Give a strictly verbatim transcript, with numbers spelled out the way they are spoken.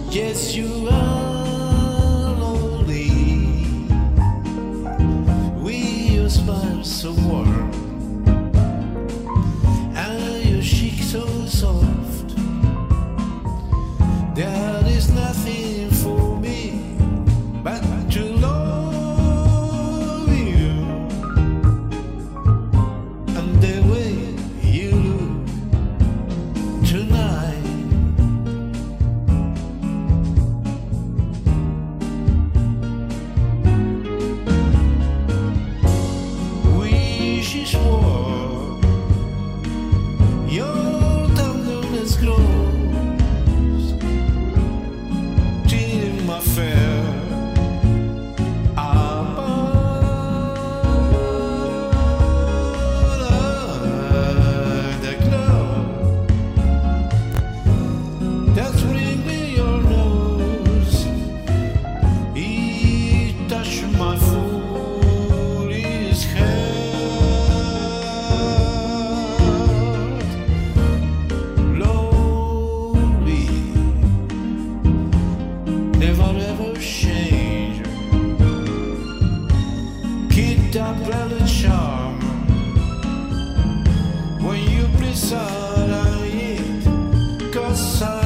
Yes, you are lonely. With your smile so warm and your cheek so soft, there is nothing for me but to love you and the way you look tonight. Wishes war, your tenderness grows till my fair above the cloud. That's ring me your nose, it touched my foolish heart. Lonely, never ever change. Keep that brother charm when you beside I eat, 'cause I